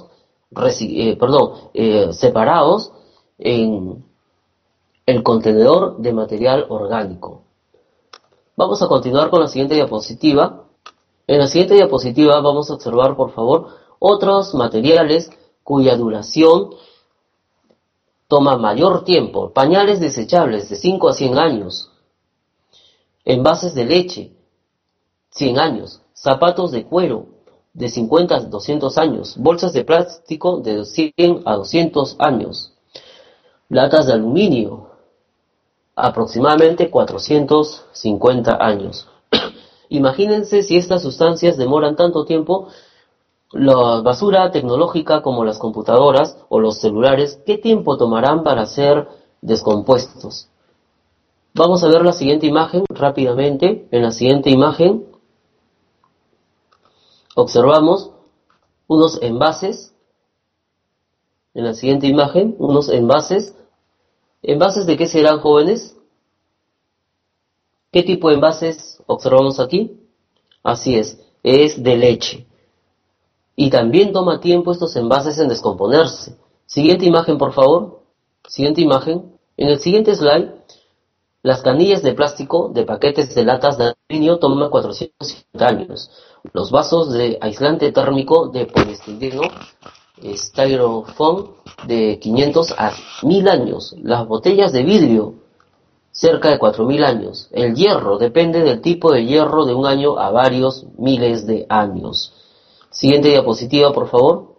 separados en el contenedor de material orgánico. Vamos a continuar con la siguiente diapositiva. En la siguiente diapositiva vamos a observar, por favor, otros materiales cuya duración toma mayor tiempo. Pañales desechables de 5 a 100 años. Envases de leche, 100 años. Zapatos de cuero, de 50 a 200 años. Bolsas de plástico, de 100 a 200 años. Latas de aluminio, aproximadamente 450 años. Imagínense si estas sustancias demoran tanto tiempo, la basura tecnológica como las computadoras o los celulares, ¿qué tiempo tomarán para ser descompuestos? Vamos a ver la siguiente imagen rápidamente. En la siguiente imagen observamos unos envases. En la siguiente imagen, unos envases. ¿Envases de qué serán, jóvenes? ¿Qué tipo de envases observamos aquí? Así es de leche. Y también toma tiempo estos envases en descomponerse. Siguiente imagen, por favor. Siguiente imagen. En el siguiente slide, las canillas de plástico de paquetes de latas de aluminio toman 450 años. Los vasos de aislante térmico de poliestireno, styrofoam, de 500 a 1000 años. Las botellas de vidrio, cerca de 4000 años. El hierro, depende del tipo de hierro, de 1 año a varios miles de años. Siguiente diapositiva, por favor.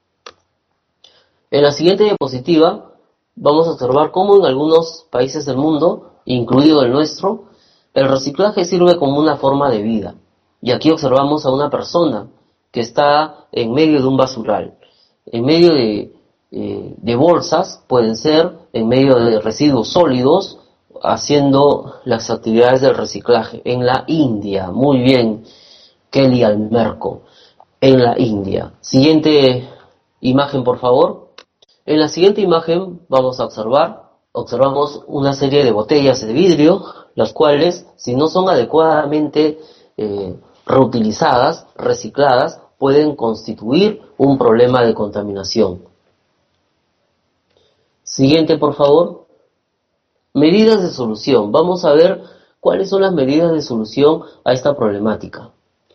En la siguiente diapositiva vamos a observar cómo en algunos países del mundo, incluido el nuestro, el reciclaje sirve como una forma de vida. Y aquí observamos a una persona que está en medio de un basural, en medio de bolsas, pueden ser, en medio de residuos sólidos, haciendo las actividades del reciclaje en la India. Muy bien, Kelly Almerco, en la India. Siguiente imagen, por favor. En la siguiente imagen vamos a observamos una serie de botellas de vidrio, las cuales, si no son adecuadamente reutilizadas, recicladas, pueden constituir un problema de contaminación. Siguiente, por favor. Medidas de solución. Vamos a ver cuáles son las medidas de solución a esta problemática.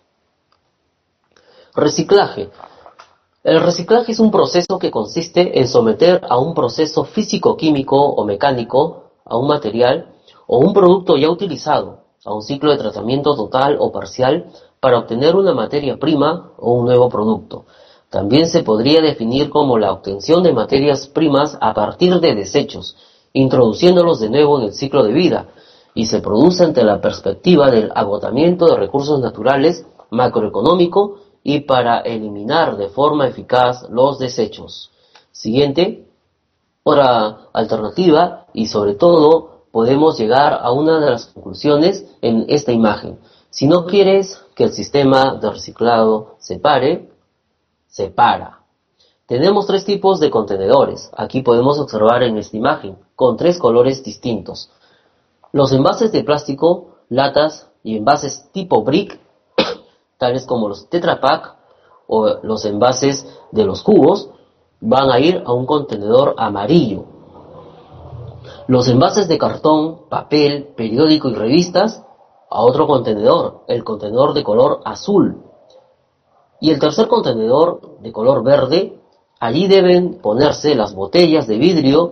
Reciclaje. El reciclaje es un proceso que consiste en someter a un proceso físico-químico o mecánico a un material o un producto ya utilizado a un ciclo de tratamiento total o parcial para obtener una materia prima o un nuevo producto. También se podría definir como la obtención de materias primas a partir de desechos, introduciéndolos de nuevo en el ciclo de vida, y se produce ante la perspectiva del agotamiento de recursos naturales, macroeconómico, y para eliminar de forma eficaz los desechos. Siguiente, otra alternativa, y sobre todo podemos llegar a una de las conclusiones en esta imagen. Si no quieres que el sistema de reciclado se pare, separa. Tenemos 3 tipos de contenedores. Aquí podemos observar en esta imagen, con 3 colores distintos. Los envases de plástico, latas y envases tipo brick, tales como los Tetra Pak o los envases de los jugos, van a ir a un contenedor amarillo. Los envases de cartón, papel, periódico y revistas, a otro contenedor, el contenedor de color azul. Y el tercer contenedor de color verde, allí deben ponerse las botellas de vidrio,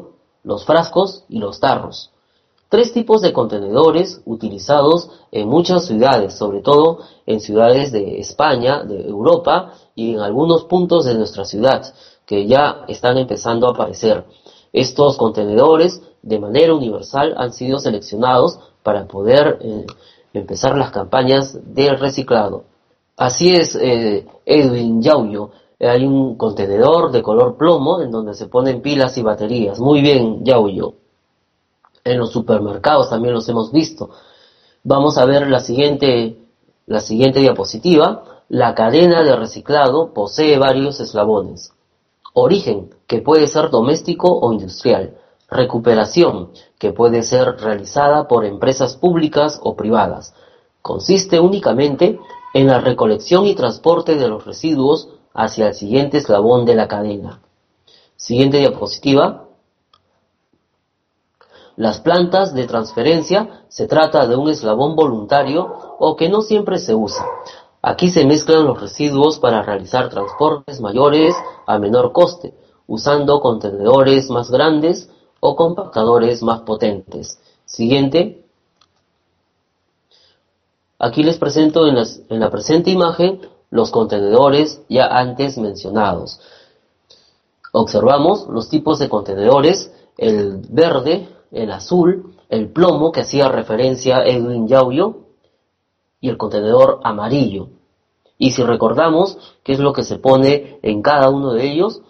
los frascos y los tarros. Tres tipos de contenedores utilizados en muchas ciudades, sobre todo en ciudades de España, de Europa y en algunos puntos de nuestra ciudad, que ya están empezando a aparecer. Estos contenedores, de manera universal, han sido seleccionados para poder empezar las campañas de reciclado. Así es, Edwin Yaullo. Hay un contenedor de color plomo en donde se ponen pilas y baterías. Muy bien, Yaullo. En los supermercados también los hemos visto. Vamos a ver la siguiente diapositiva. La cadena de reciclado posee varios eslabones. Origen, que puede ser doméstico o industrial. Recuperación, que puede ser realizada por empresas públicas o privadas. Consiste únicamente en la recolección y transporte de los residuos hacia el siguiente eslabón de la cadena. Siguiente diapositiva. Las plantas de transferencia se trata de un eslabón voluntario o que no siempre se usa. Aquí se mezclan los residuos para realizar transportes mayores a menor coste, usando contenedores más grandes o compactadores más potentes. Siguiente. Aquí les presento en la presente imagen los contenedores ya antes mencionados. Observamos los tipos de contenedores, el verde, el azul, el plomo que hacía referencia a Edwin Yaullo y el contenedor amarillo. Y si recordamos qué es lo que se pone en cada uno de ellos,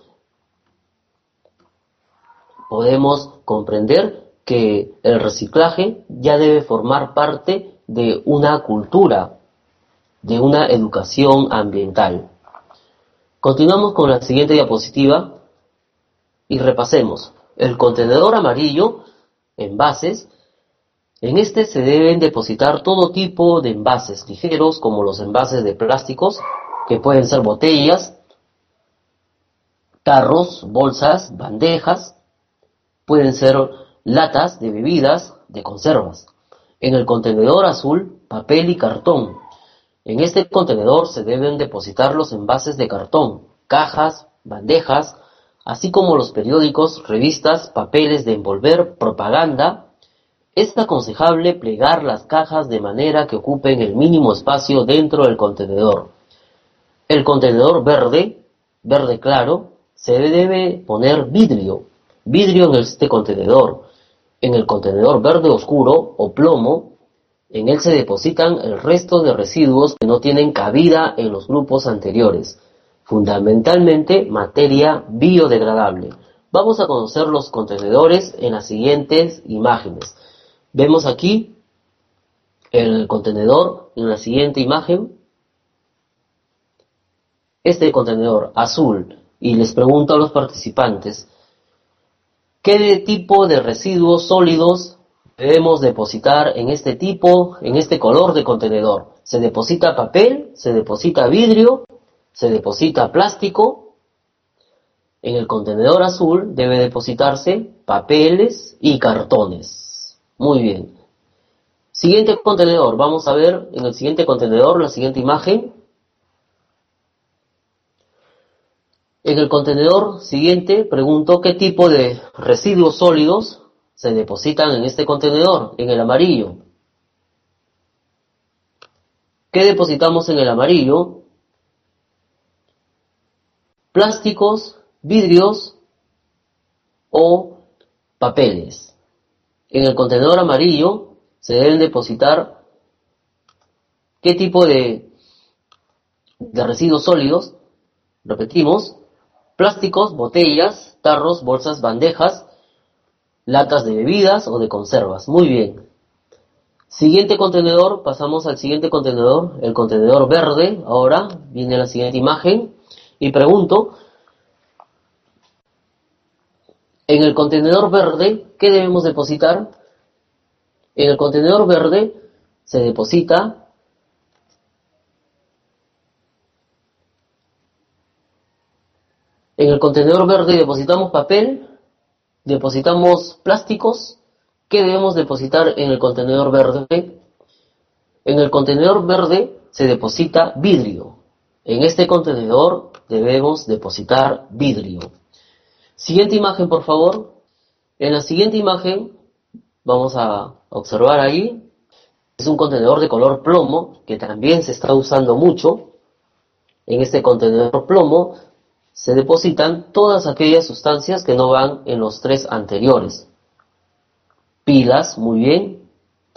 podemos comprender que el reciclaje ya debe formar parte de una cultura, de una educación ambiental. Continuamos con la siguiente diapositiva y repasemos. El contenedor amarillo, envases. En este se deben depositar todo tipo de envases ligeros, como los envases de plásticos, que pueden ser botellas, tarros, bolsas, bandejas, pueden ser latas de bebidas, de conservas. En el contenedor azul, papel y cartón. En este contenedor se deben depositar los envases de cartón, cajas, bandejas, así como los periódicos, revistas, papeles de envolver, propaganda. Es aconsejable plegar las cajas de manera que ocupen el mínimo espacio dentro del contenedor. El contenedor verde, verde claro, se debe poner vidrio en este contenedor. En el contenedor verde oscuro o plomo, en él se depositan el resto de residuos que no tienen cabida en los grupos anteriores, fundamentalmente materia biodegradable. Vamos a conocer los contenedores en las siguientes imágenes. Vemos aquí el contenedor en la siguiente imagen. Este contenedor azul, y les pregunto a los participantes, ¿qué tipo de residuos sólidos debemos depositar en este color de contenedor? ¿Se deposita papel? ¿Se deposita vidrio? ¿Se deposita plástico? En el contenedor azul debe depositarse papeles y cartones. Muy bien. Siguiente contenedor. Vamos a ver en el siguiente contenedor la siguiente imagen. En el contenedor siguiente pregunto qué tipo de residuos sólidos se depositan en este contenedor, en el amarillo. ¿Qué depositamos en el amarillo? Plásticos, vidrios o papeles. En el contenedor amarillo se deben depositar qué tipo de residuos sólidos. Repetimos, plásticos, botellas, tarros, bolsas, bandejas, latas de bebidas o de conservas. Muy bien. Siguiente contenedor, pasamos al siguiente contenedor, el contenedor verde. Ahora viene la siguiente imagen y pregunto, en el contenedor verde, ¿qué debemos depositar? En el contenedor verde se deposita en el contenedor verde depositamos papel, depositamos plásticos. ¿Qué debemos depositar en el contenedor verde? En el contenedor verde se deposita vidrio. En este contenedor debemos depositar vidrio. Siguiente imagen, por favor. En la siguiente imagen vamos a observar ahí, es un contenedor de color plomo que también se está usando mucho. En este contenedor plomo se depositan todas aquellas sustancias que no van en los tres anteriores. Pilas, muy bien.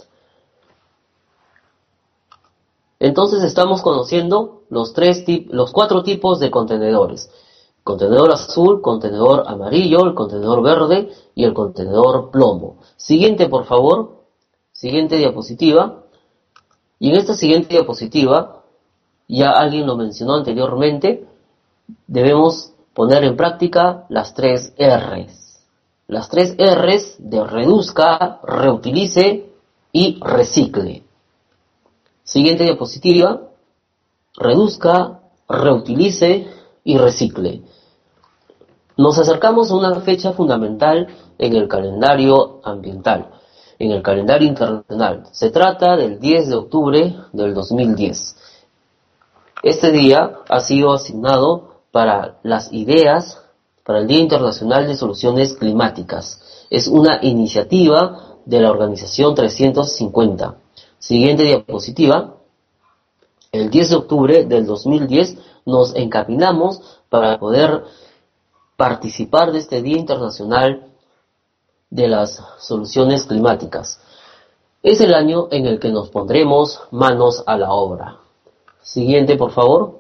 Entonces estamos conociendo los cuatro tipos de contenedores. Contenedor azul, contenedor amarillo, el contenedor verde y el contenedor plomo. Siguiente, por favor. Siguiente diapositiva. Y en esta siguiente diapositiva, ya alguien lo mencionó anteriormente, debemos poner en práctica las 3 R's. Las 3 R's de reduzca, reutilice y recicle. Siguiente diapositiva. Reduzca, reutilice y recicle. Nos acercamos a una fecha fundamental en el calendario ambiental, en el calendario internacional. Se trata del 10 de octubre del 2010. Este día ha sido asignado para las ideas para el Día Internacional de Soluciones Climáticas. Es una iniciativa de la Organización 350. Siguiente diapositiva. El 10 de octubre del 2010 nos encaminamos para poder participar de este Día Internacional de las Soluciones Climáticas. Es el año en el que nos pondremos manos a la obra. Siguiente, por favor.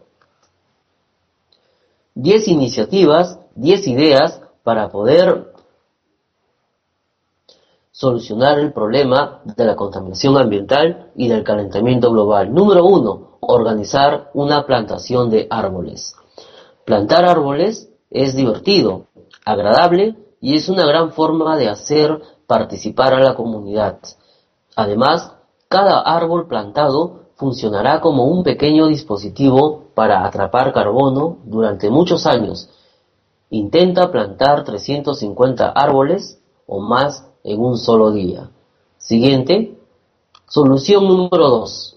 10 iniciativas, 10 ideas para poder solucionar el problema de la contaminación ambiental y del calentamiento global. Número 1. Organizar una plantación de árboles. Plantar árboles es divertido, agradable y es una gran forma de hacer participar a la comunidad. Además, cada árbol plantado funcionará como un pequeño dispositivo para atrapar carbono durante muchos años. Intenta plantar 350 árboles o más en un solo día. Siguiente. Solución número 2.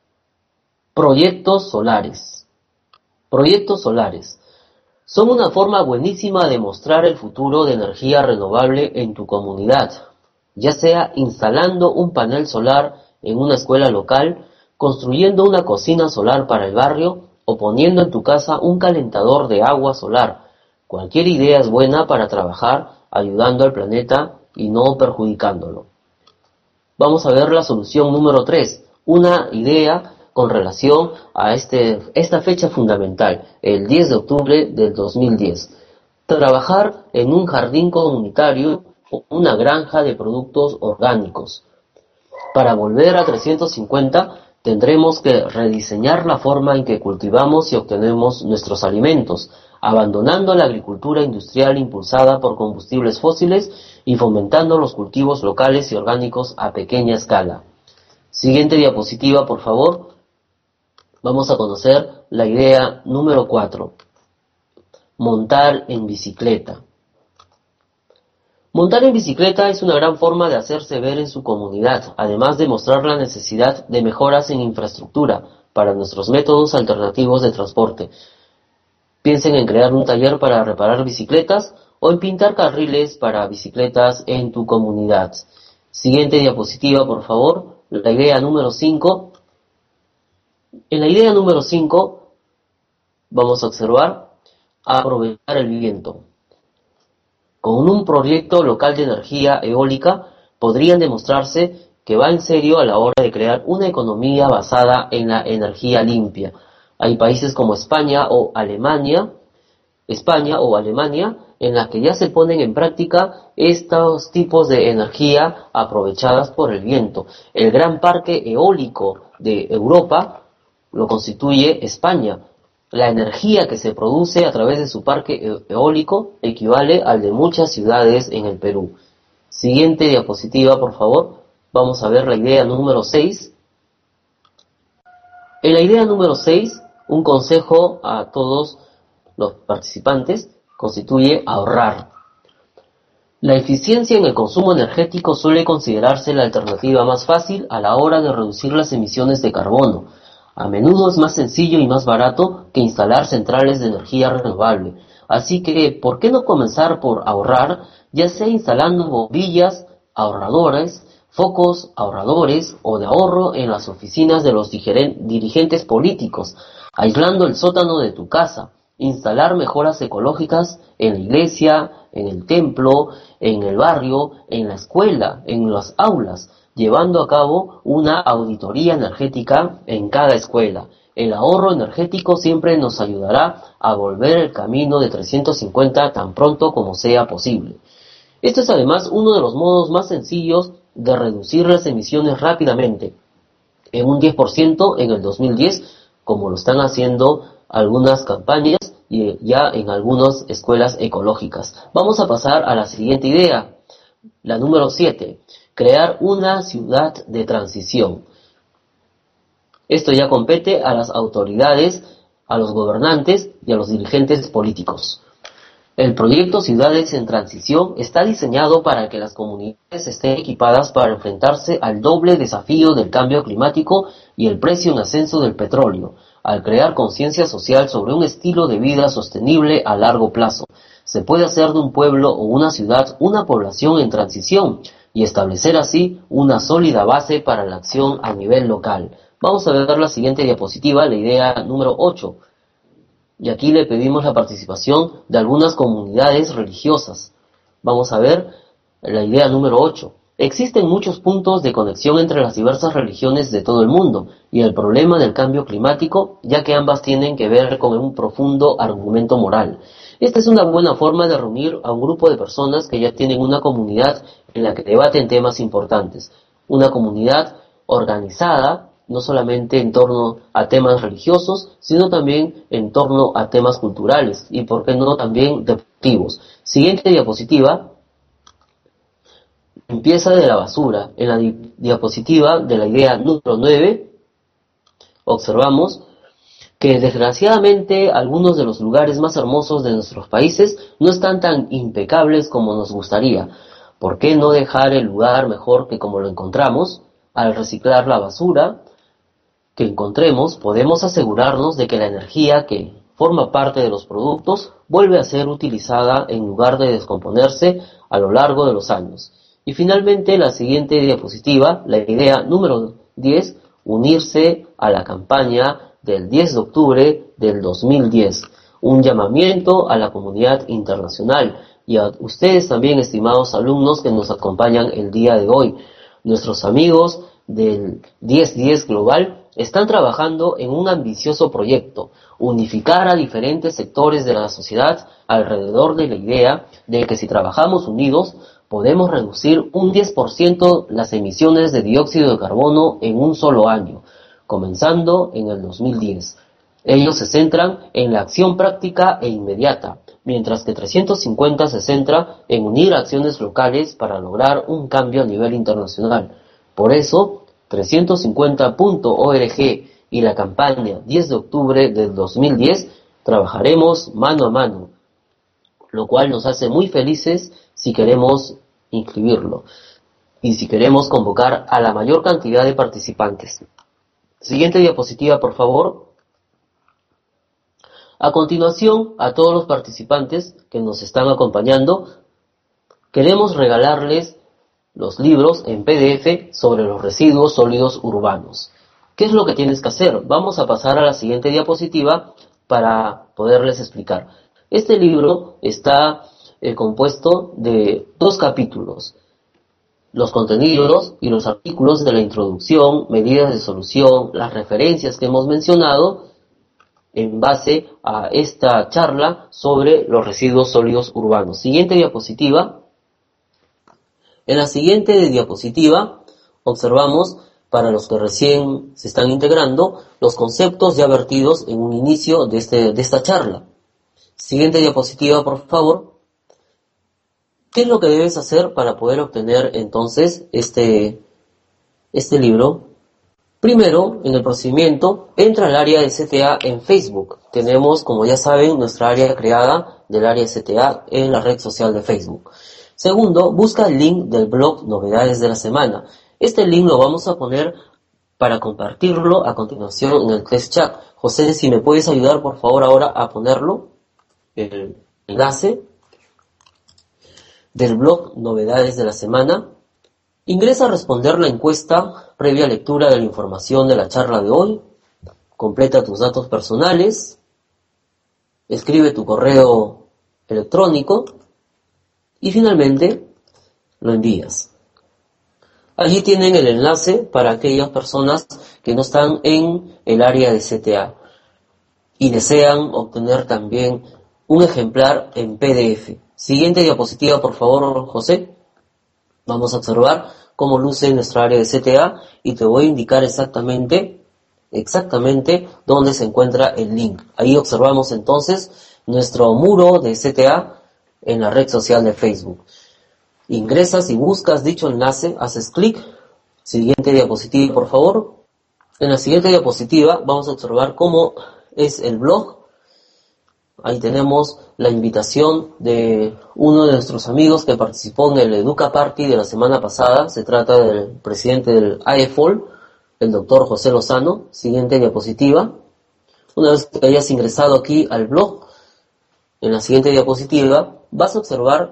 Proyectos solares. Proyectos solares son una forma buenísima de mostrar el futuro de energía renovable en tu comunidad, ya sea instalando un panel solar en una escuela local, construyendo una cocina solar para el barrio o poniendo en tu casa un calentador de agua solar. Cualquier idea es buena para trabajar ayudando al planeta y no perjudicándolo. Vamos a ver la solución número 3, una idea con relación a esta fecha fundamental, el 10 de octubre del 2010. Trabajar en un jardín comunitario o una granja de productos orgánicos. Para volver a 350 tendremos que rediseñar la forma en que cultivamos y obtenemos nuestros alimentos, abandonando la agricultura industrial impulsada por combustibles fósiles y fomentando los cultivos locales y orgánicos a pequeña escala. Siguiente diapositiva, por favor. Vamos a conocer la idea número 4. Montar en bicicleta. Montar en bicicleta es una gran forma de hacerse ver en su comunidad, además de mostrar la necesidad de mejoras en infraestructura para nuestros métodos alternativos de transporte. Piensen en crear un taller para reparar bicicletas o en pintar carriles para bicicletas en tu comunidad. Siguiente diapositiva, por favor. La idea número 5. En la idea número 5 vamos a observar aprovechar el viento. Con un proyecto local de energía eólica podrían demostrarse que va en serio a la hora de crear una economía basada en la energía limpia. Hay países como España o Alemania en las que ya se ponen en práctica estos tipos de energía aprovechadas por el viento. El gran parque eólico de Europa lo constituye España. La energía que se produce a través de su parque eólico equivale al de muchas ciudades en el Perú. Siguiente diapositiva, por favor. Vamos a ver la idea número 6. En la idea número 6, un consejo a todos los participantes constituye ahorrar. La eficiencia en el consumo energético suele considerarse la alternativa más fácil a la hora de reducir las emisiones de carbono. A menudo es más sencillo y más barato que instalar centrales de energía renovable. Así que, ¿por qué no comenzar por ahorrar, ya sea instalando bombillas ahorradores, focos ahorradores o de ahorro en las oficinas de los dirigentes políticos, aislando el sótano de tu casa, instalar mejoras ecológicas en la iglesia, en el templo, en el barrio, en la escuela, en las aulas, llevando a cabo una auditoría energética en cada escuela? El ahorro energético siempre nos ayudará a volver el camino de 350 tan pronto como sea posible. Esto es además uno de los modos más sencillos de reducir las emisiones rápidamente, en un 10% en el 2010, como lo están haciendo algunas campañas y ya en algunas escuelas ecológicas. Vamos a pasar a la siguiente idea, la número 7, crear una ciudad de transición. Esto ya compete a las autoridades, a los gobernantes y a los dirigentes políticos. El proyecto Ciudades en Transición está diseñado para que las comunidades estén equipadas para enfrentarse al doble desafío del cambio climático y el precio en ascenso del petróleo, al crear conciencia social sobre un estilo de vida sostenible a largo plazo. Se puede hacer de un pueblo o una ciudad una población en transición y establecer así una sólida base para la acción a nivel local. Vamos a ver la siguiente diapositiva, la idea número 8. Y aquí le pedimos la participación de algunas comunidades religiosas. Vamos a ver la idea número 8. Existen muchos puntos de conexión entre las diversas religiones de todo el mundo y el problema del cambio climático, ya que ambas tienen que ver con un profundo argumento moral. Esta es una buena forma de reunir a un grupo de personas que ya tienen una comunidad en la que debaten temas importantes. Una comunidad organizada, no solamente en torno a temas religiosos, sino también en torno a temas culturales y, por qué no, también deportivos. Siguiente diapositiva, limpieza de la basura. En la diapositiva de la idea número 9, observamos que desgraciadamente algunos de los lugares más hermosos de nuestros países no están tan impecables como nos gustaría. ¿Por qué no dejar el lugar mejor que como lo encontramos? Al reciclar la basura que encontremos, podemos asegurarnos de que la energía que forma parte de los productos vuelve a ser utilizada en lugar de descomponerse a lo largo de los años. Y finalmente, la siguiente diapositiva, la idea número 10, unirse a la campaña del 10 de octubre del 2010, un llamamiento a la comunidad internacional y a ustedes también, estimados alumnos que nos acompañan el día de hoy. Nuestros amigos del 10-10 Global están trabajando en un ambicioso proyecto, unificar a diferentes sectores de la sociedad alrededor de la idea de que si trabajamos unidos podemos reducir un 10% las emisiones de dióxido de carbono en un solo año, comenzando en el 2010. Ellos se centran en la acción práctica e inmediata, mientras que 350 se centra en unir acciones locales para lograr un cambio a nivel internacional. Por eso, 350.org y la campaña 10 de octubre del 2010 trabajaremos mano a mano, lo cual nos hace muy felices si queremos inscribirlo y si queremos convocar a la mayor cantidad de participantes. Siguiente diapositiva, por favor. A continuación, a todos los participantes que nos están acompañando, queremos regalarles los libros en PDF sobre los residuos sólidos urbanos. ¿Qué es lo que tienes que hacer? Vamos a pasar a la siguiente diapositiva para poderles explicar. Este libro está compuesto de 2 capítulos. Los contenidos y los artículos de la introducción, medidas de solución, las referencias que hemos mencionado en base a esta charla sobre los residuos sólidos urbanos. Siguiente diapositiva. En la siguiente diapositiva observamos, para los que recién se están integrando, los conceptos ya vertidos en un inicio de esta charla. Siguiente diapositiva, por favor. ¿Qué es lo que debes hacer para poder obtener entonces este libro? Primero, en el procedimiento, entra al área de CTA en Facebook. Tenemos, como ya saben, nuestra área creada del área de CTA en la red social de Facebook. Segundo, busca el link del blog Novedades de la Semana. Este link lo vamos a poner para compartirlo a continuación en el test chat. José, si me puedes ayudar por favor ahora a ponerlo, el enlace del blog Novedades de la Semana. Ingresa a responder la encuesta previa lectura de la información de la charla de hoy. Completa tus datos personales. Escribe tu correo electrónico. Y finalmente lo envías. Allí tienen el enlace para aquellas personas que no están en el área de CTA y desean obtener también un ejemplar en PDF. Siguiente diapositiva, por favor, José. Vamos a observar cómo luce nuestra área de CTA y te voy a indicar exactamente dónde se encuentra el link. Ahí observamos entonces nuestro muro de CTA en la red social de Facebook. Ingresas y buscas dicho enlace, haces clic. Siguiente diapositiva, por favor. En la siguiente diapositiva vamos a observar cómo es el blog. Ahí tenemos la invitación de uno de nuestros amigos que participó en el Educa Party de la semana pasada. Se trata del presidente del AEFOL, el doctor José Lozano. Siguiente diapositiva. Una vez que hayas ingresado aquí al blog, en la siguiente diapositiva vas a observar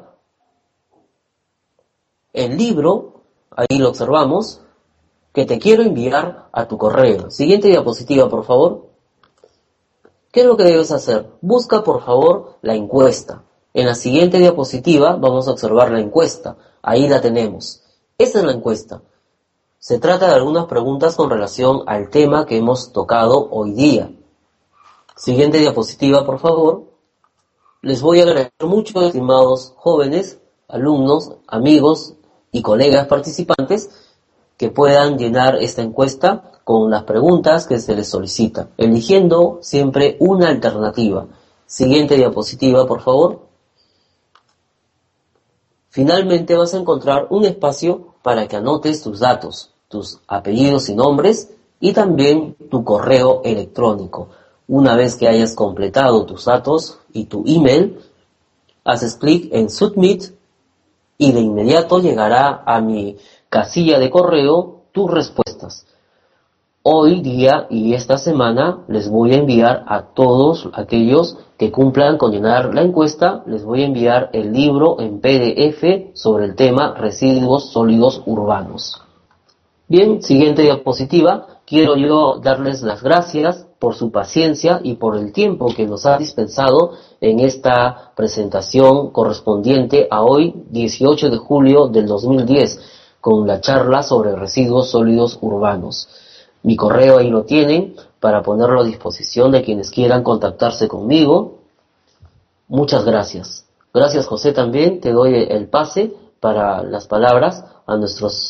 el libro, ahí lo observamos, que te quiero enviar a tu correo. Siguiente diapositiva, por favor. ¿Qué es lo que debes hacer? Busca, por favor, la encuesta. En la siguiente diapositiva vamos a observar la encuesta. Ahí la tenemos. Esta es la encuesta. Se trata de algunas preguntas con relación al tema que hemos tocado hoy día. Siguiente diapositiva, por favor. Les voy a agradecer mucho, estimados jóvenes, alumnos, amigos y colegas participantes, que puedan llenar esta encuesta con las preguntas que se les solicita, eligiendo siempre una alternativa. Siguiente diapositiva, por favor. Finalmente vas a encontrar un espacio para que anotes tus datos, tus apellidos y nombres, y también tu correo electrónico. Una vez que hayas completado tus datos y tu email, haces clic en Submit y de inmediato llegará a mi casilla de correo tus respuestas. Hoy día y esta semana les voy a enviar a todos aquellos que cumplan con llenar la encuesta, les voy a enviar el libro en PDF sobre el tema residuos sólidos urbanos. Bien, siguiente diapositiva. Quiero yo darles las gracias por su paciencia y por el tiempo que nos ha dispensado en esta presentación correspondiente a hoy, 18 de julio del 2010, con la charla sobre residuos sólidos urbanos. Mi correo ahí lo tienen para ponerlo a disposición de quienes quieran contactarse conmigo. Muchas gracias. Gracias, José, también te doy el pase para las palabras a nuestros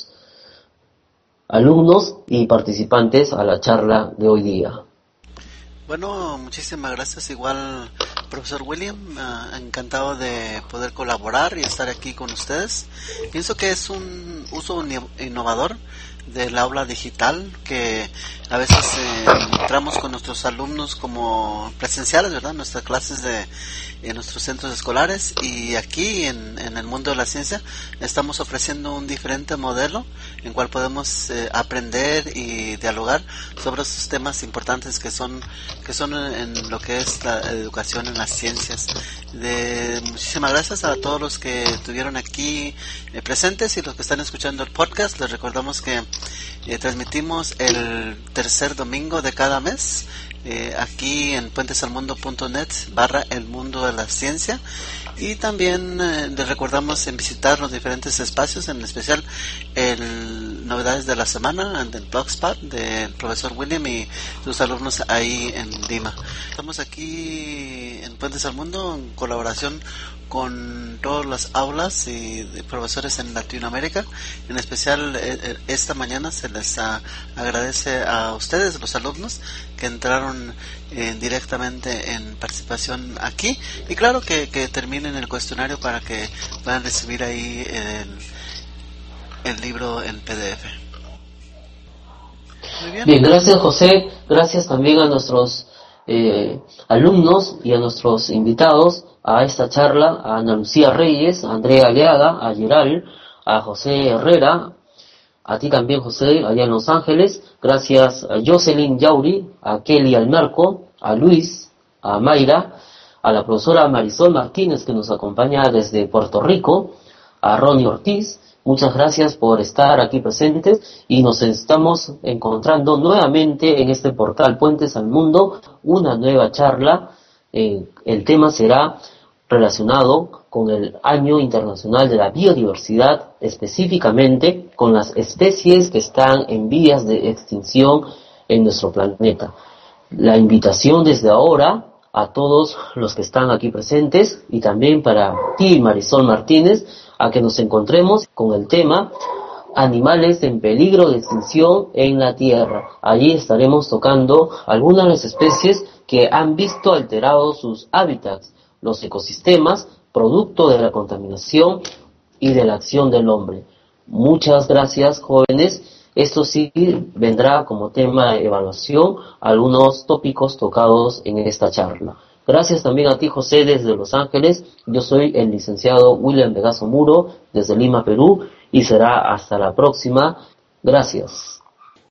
alumnos y participantes a la charla de hoy día. Bueno, muchísimas gracias. Igual, profesor William, encantado de poder colaborar y estar aquí con ustedes. Pienso que es un uso innovador del aula digital, que a veces entramos con nuestros alumnos como presenciales, ¿verdad? Nuestras clases en nuestros centros escolares, y aquí en el mundo de la ciencia estamos ofreciendo un diferente modelo en cual podemos aprender y dialogar sobre estos temas importantes que son en lo que es la educación en las ciencias. Muchísimas gracias a todos los que estuvieron aquí presentes y los que están escuchando el podcast. Les recordamos que transmitimos el tercer domingo de cada mes aquí en puentesalmundo.net/el mundo de la ciencia, y también les recordamos en visitar los diferentes espacios, en especial el Novedades de la Semana del Blogspot del profesor William y sus alumnos ahí en Lima. Estamos aquí en Puentes al Mundo en colaboración con todas las aulas y de profesores en Latinoamérica. En especial esta mañana se les agradece a ustedes, los alumnos, que entraron directamente en participación aquí, y claro que terminen el cuestionario para que puedan recibir ahí el libro en PDF. Muy bien. Bien, gracias, José. Gracias también a nuestros alumnos y a nuestros invitados a esta charla, a Ana Lucía Reyes, a Andrea Aleaga, a Geral, a José Herrera, a ti también, José, allá en Los Ángeles. Gracias a Jocelyn Yauri, a Kelly Almarco, a Luis, a Mayra, a la profesora Marisol Martínez, que nos acompaña desde Puerto Rico, a Ronnie Ortiz. Muchas gracias por estar aquí presentes y nos estamos encontrando nuevamente en este portal Puentes al Mundo, una nueva charla. El tema será relacionado con el Año Internacional de la Biodiversidad, específicamente con las especies que están en vías de extinción en nuestro planeta. La invitación desde ahora a todos los que están aquí presentes y también para ti, Marisol Martínez, a que nos encontremos con el tema animales en peligro de extinción en la Tierra. Allí estaremos tocando algunas de las especies que han visto alterados sus hábitats, los ecosistemas, producto de la contaminación y de la acción del hombre. Muchas gracias, jóvenes. Esto sí vendrá como tema de evaluación algunos tópicos tocados en esta charla. Gracias también a ti, José, desde Los Ángeles. Yo soy el licenciado William Vegaso Muro, desde Lima, Perú, y será hasta la próxima. Gracias.